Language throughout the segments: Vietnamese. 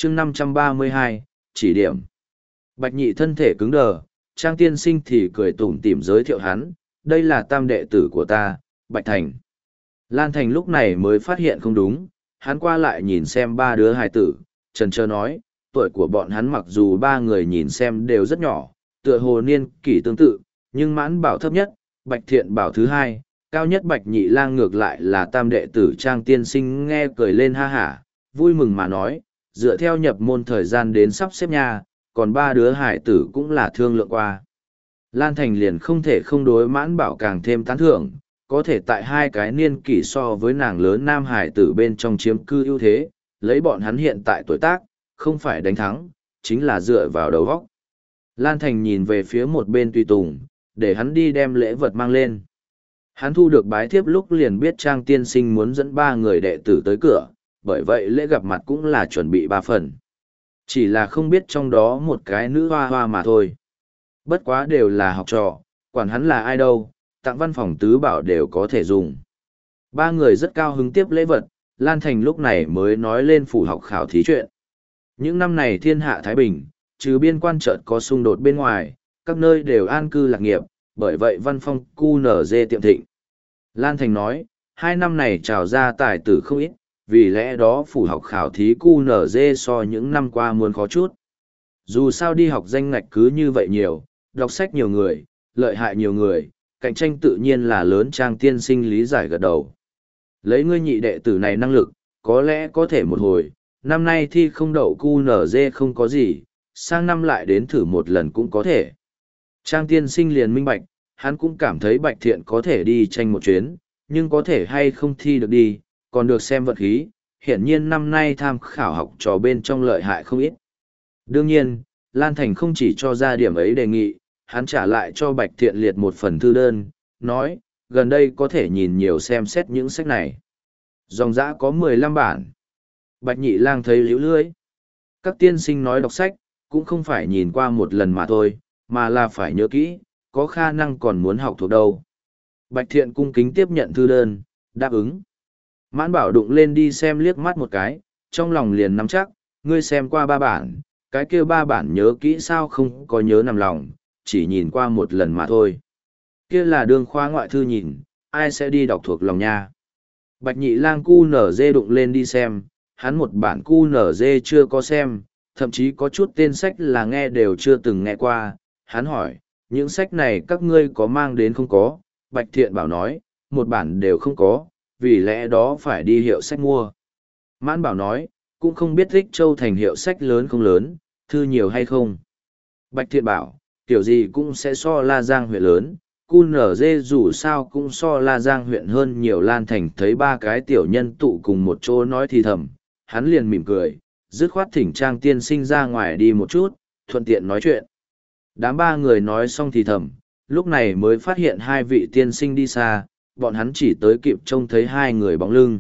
chương 532, chỉ điểm. Bạch Nhị thân thể cứng đờ, Trang tiên sinh thì cười tủm tỉm giới thiệu hắn, đây là tam đệ tử của ta, Bạch Thành. Lan Thành lúc này mới phát hiện không đúng, hắn qua lại nhìn xem ba đứa hài tử, trần trơ nói, tuổi của bọn hắn mặc dù ba người nhìn xem đều rất nhỏ, tựa hồ niên kỷ tương tự, nhưng Mãn Bảo thấp nhất, Bạch Thiện Bảo thứ hai, cao nhất Bạch Nhị Lang ngược lại là tam đệ tử Trang tiên sinh nghe cười lên ha hả, vui mừng mà nói, dựa theo nhập môn thời gian đến sắp xếp nha, còn ba đứa hải tử cũng là thương lượng qua. Lan Thành liền không thể không đối Mãn Bảo càng thêm tán thưởng, có thể tại hai cái niên kỷ so với nàng lớn nam hải tử bên trong chiếm cư ưu thế, lấy bọn hắn hiện tại tuổi tác, không phải đánh thắng, chính là dựa vào đầu góc. Lan Thành nhìn về phía một bên tùy tùng, để hắn đi đem lễ vật mang lên. Hắn thu được bái thiếp lúc liền biết Trang tiên sinh muốn dẫn ba người đệ tử tới cửa, bởi vậy lễ gặp mặt cũng là chuẩn bị 3 phần. Chỉ là không biết trong đó một cái nữ hoa hoa mà thôi. Bất quá đều là học trò, quản hắn là ai đâu, tặng văn phòng tứ bảo đều có thể dùng. Ba người rất cao hứng tiếp lễ vật, Lan Thành lúc này mới nói lên phủ học khảo thí chuyện. Những năm này thiên hạ Thái Bình, trừ biên quan chợt có xung đột bên ngoài, các nơi đều an cư lạc nghiệp, bởi vậy văn phong QNZ tiệm thịnh. Lan Thành nói, 2 năm này trào ra tài tử không ít, vì lẽ đó phủ học khảo thí QNZ so những năm qua muốn khó chút. Dù sao đi học danh ngạch cứ như vậy nhiều, đọc sách nhiều người, lợi hại nhiều người, cạnh tranh tự nhiên là lớn. Trang tiên sinh lý giải gật đầu. Lấy ngươi nhị đệ tử này năng lực, có lẽ có thể một hồi, năm nay thi không đậu QNZ không có gì, sang năm lại đến thử một lần cũng có thể. Trang tiên sinh liền minh bạch, hắn cũng cảm thấy Bạch Thiện có thể đi tranh một chuyến, nhưng có thể hay không thi được đi, còn được xem vận khí, hiển nhiên năm nay tham khảo học trò bên trong lợi hại không ít. Đương nhiên, Lan Thành không chỉ cho ra điểm ấy đề nghị, hắn trả lại cho Bạch Thiện liệt một phần thư đơn, nói, gần đây có thể nhìn nhiều xem xét những sách này. Dòng dã có 15 bản. Bạch Nhị Lang thấy liễu lưỡi. Các tiên sinh nói đọc sách, cũng không phải nhìn qua một lần mà thôi, mà là phải nhớ kỹ, có khả năng còn muốn học thuộc đâu. Bạch Thiện cung kính tiếp nhận thư đơn, đáp ứng. Mãn Bảo đụng lên đi xem liếc mắt một cái, trong lòng liền nắm chắc, ngươi xem qua 3 bản, cái kia 3 bản nhớ kỹ sao không có nhớ nằm lòng, chỉ nhìn qua một lần mà thôi. Kia là đường khoa ngoại thư nhìn, ai sẽ đi đọc thuộc lòng nha. Bạch Nhị Lang QNZ đụng lên đi xem, hắn một bản QNZ chưa có xem, thậm chí có chút tên sách là nghe đều chưa từng nghe qua. Hắn hỏi, những sách này các ngươi có mang đến không có? Bạch Thiện bảo nói, một bản đều không có, vì lẽ đó phải đi hiệu sách mua. Mãn Bảo nói, cũng không biết Ích Châu thành hiệu sách lớn không lớn, thư nhiều hay không. Bạch Thiện bảo, kiểu gì cũng sẽ so La Giang huyện lớn, QNZ dù sao cũng so La Giang huyện hơn nhiều. Lan Thành thấy 3 cái tiểu nhân tụ cùng một chỗ nói thì thầm, hắn liền mỉm cười, dứt khoát thỉnh Trang tiên sinh ra ngoài đi một chút, thuận tiện nói chuyện. Đám 3 người nói xong thì thầm, lúc này mới phát hiện 2 vị tiên sinh đi xa, bọn hắn chỉ tới kịp trông thấy 2 người bóng lưng.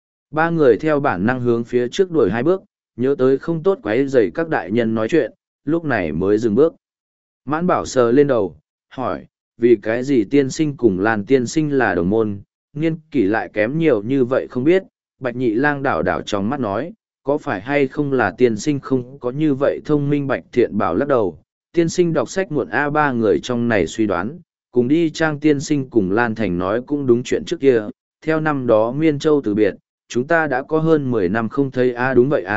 3 người theo bản năng hướng phía trước đuổi 2 bước, nhớ tới không tốt quấy rầy các đại nhân nói chuyện, lúc này mới dừng bước. Mãn Bảo sờ lên đầu, hỏi, vì cái gì tiên sinh cùng Lan tiên sinh là đồng môn, niên kỷ lại kém nhiều như vậy không biết. Bạch Nhị Lang đảo đảo trong mắt nói, có phải hay không là tiên sinh không có như vậy thông minh. Bạch Thiện bảo lắc đầu, tiên sinh đọc sách muộn. A3 người trong này suy đoán, cùng đi. Trang tiên sinh cùng Lan Thành nói cũng đúng chuyện trước kia, theo năm đó Miên Châu từ biệt, chúng ta đã có hơn 10 năm không thấy. Đúng vậy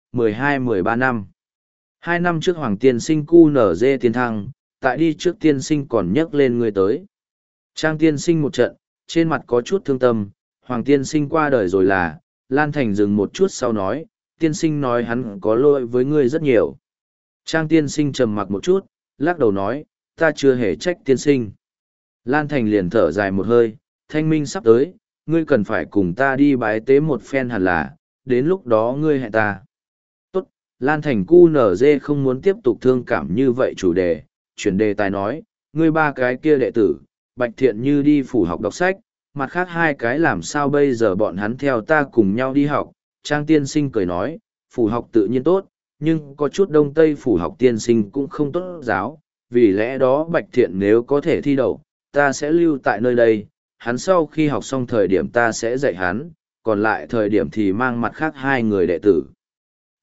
12-13 năm. 2 năm trước Hoàng tiên sinh QNZ tiến thăng, tại đi trước tiên sinh còn nhắc lên người tới. Trang tiên sinh một trận, trên mặt có chút thương tâm, Hoàng tiên sinh qua đời rồi là. Lan Thành dừng một chút sau nói, tiên sinh nói hắn có lỗi với ngươi rất nhiều. Trang tiên sinh trầm mặc một chút, lắc đầu nói, ta chưa hề trách tiên sinh. Lan Thành liền thở dài một hơi, thanh minh sắp tới, ngươi cần phải cùng ta đi bái tế một phen hẳn là, đến lúc đó ngươi hẹn ta. Tốt, Lan Thành QNZ không muốn tiếp tục thương cảm như vậy chủ đề, chuyển đề tài nói, ngươi 3 cái kia đệ tử, Bạch Thiện như đi phủ học đọc sách, mặt khác 2 cái làm sao bây giờ bọn hắn theo ta cùng nhau đi học. Trang tiên sinh cười nói, phủ học tự nhiên tốt, nhưng có chút đông tây phủ học tiên sinh cũng không tốt giáo, vì lẽ đó Bạch Thiện nếu có thể thi đậu, ta sẽ lưu tại nơi đây, hắn sau khi học xong thời điểm ta sẽ dạy hắn, còn lại thời điểm thì mang mặt khác 2 người đệ tử.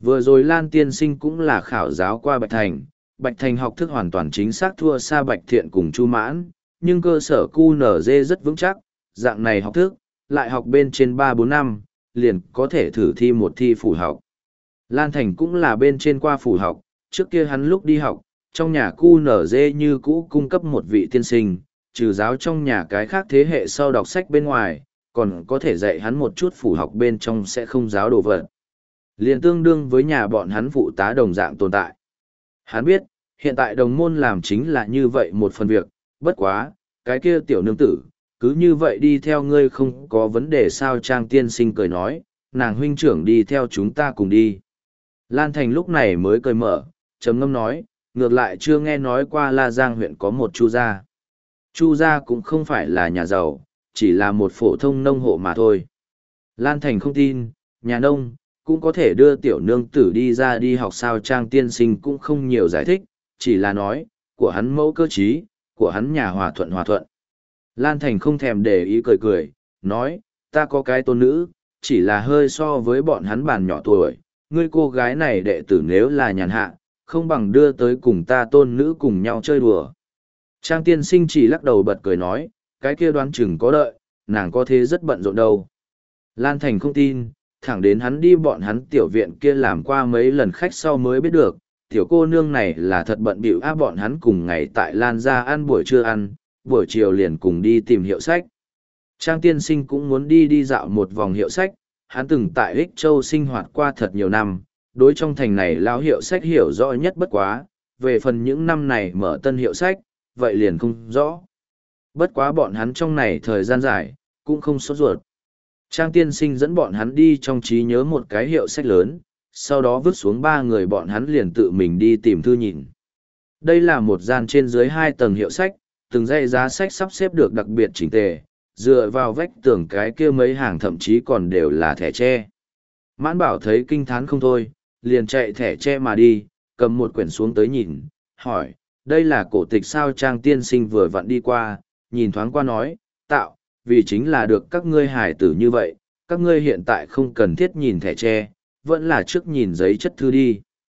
Vừa rồi Lan tiên sinh cũng là khảo giáo qua Bạch Thành học thức hoàn toàn chính xác thua xa Bạch Thiện cùng Chu Mãn, nhưng cơ sở QNZ rất vững chắc, dạng này học thức, lại học bên trên 3-4 năm, liền có thể thử thi một thi phủ học. Lan Thành cũng là bên trên qua phủ học, trước kia hắn lúc đi học, trong nhà QNZ như cũ cung cấp một vị tiên sinh, trừ giáo trong nhà cái khác thế hệ sau đọc sách bên ngoài, còn có thể dạy hắn một chút phủ học bên trong sẽ không giáo đồ vật. Liền tương đương với nhà bọn hắn phụ tá đồng dạng tồn tại. Hắn biết, hiện tại đồng môn làm chính là như vậy một phần việc, bất quá, cái kia tiểu nương tử, cứ như vậy đi theo ngươi không có vấn đề sao. Trang tiên sinh cười nói, nàng huynh trưởng đi theo chúng ta cùng đi. Lan Thành lúc này mới cười mở, trầm ngâm nói, ngược lại chưa nghe nói qua La Giang huyện có một Chu gia. Chu gia cũng không phải là nhà giàu, chỉ là một phổ thông nông hộ mà thôi. Lan Thành không tin, nhà nông, cũng có thể đưa tiểu nương tử đi ra đi học sao. Trang tiên sinh cũng không nhiều giải thích, chỉ là nói, của hắn mẫu cơ trí, của hắn nhà hòa thuận hòa thuận. Lan Thành không thèm để ý cười cười, nói, ta có cái tôn nữ, chỉ là hơi so với bọn hắn bàn nhỏ tuổi, ngươi cô gái này đệ tử nếu là nhàn hạ, không bằng đưa tới cùng ta tôn nữ cùng nhau chơi đùa. Trang tiên sinh chỉ lắc đầu bật cười nói, cái kia đoán chừng có đợi, nàng có thế rất bận rộn đâu. Lan Thành không tin, thẳng đến hắn đi bọn hắn tiểu viện kia làm qua mấy lần khách sau mới biết được, tiểu cô nương này là thật bận bịu áp bọn hắn cùng ngày tại Lan ra ăn buổi trưa ăn, buổi chiều liền cùng đi tìm hiệu sách. Trang tiên sinh cũng muốn đi dạo một vòng hiệu sách, hắn từng tại Ích Châu sinh hoạt qua thật nhiều năm, đối trong thành này lão hiệu sách hiểu rõ nhất bất quá, về phần những năm này mở tân hiệu sách, vậy liền không rõ. Bất quá bọn hắn trong này thời gian dài, cũng không sốt ruột. Trang tiên sinh dẫn bọn hắn đi trong trí nhớ một cái hiệu sách lớn, sau đó vứt xuống ba người bọn hắn liền tự mình đi tìm thư nhìn. Đây là một gian trên dưới 2 tầng hiệu sách, từng dãy giá sách sắp xếp được đặc biệt chỉnh tề, dựa vào vách tường cái kia mấy hàng thậm chí còn đều là thẻ tre. Mãn Bảo thấy kinh thán không thôi, liền chạy thẻ tre mà đi, cầm một quyển xuống tới nhìn, hỏi, đây là cổ tịch sao? Trang tiên sinh vừa vặn đi qua, nhìn thoáng qua nói, tạo, vì chính là được các ngươi hài tử như vậy, các ngươi hiện tại không cần thiết nhìn thẻ tre, vẫn là trước nhìn giấy chất thư đi.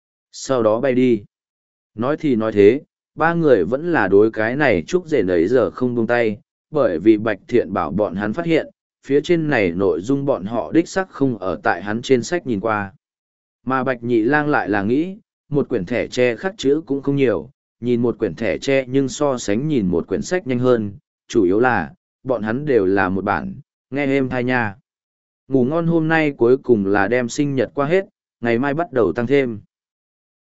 Sau đó bay đi. Nói thì nói thế, ba người vẫn là đối cái này chúc rể nấy giờ không buông tay, bởi vì Bạch Thiện bảo bọn hắn phát hiện, phía trên này nội dung bọn họ đích sắc không ở tại hắn trên sách nhìn qua. Mà Bạch Nhị Lang lại là nghĩ, một quyển thẻ tre khắc chữ cũng không nhiều, nhìn một quyển thẻ tre nhưng so sánh nhìn một quyển sách nhanh hơn, chủ yếu là, bọn hắn đều là một bản, nghe êm thai nha. Ngủ ngon hôm nay cuối cùng là đem sinh nhật qua hết, ngày mai bắt đầu tăng thêm.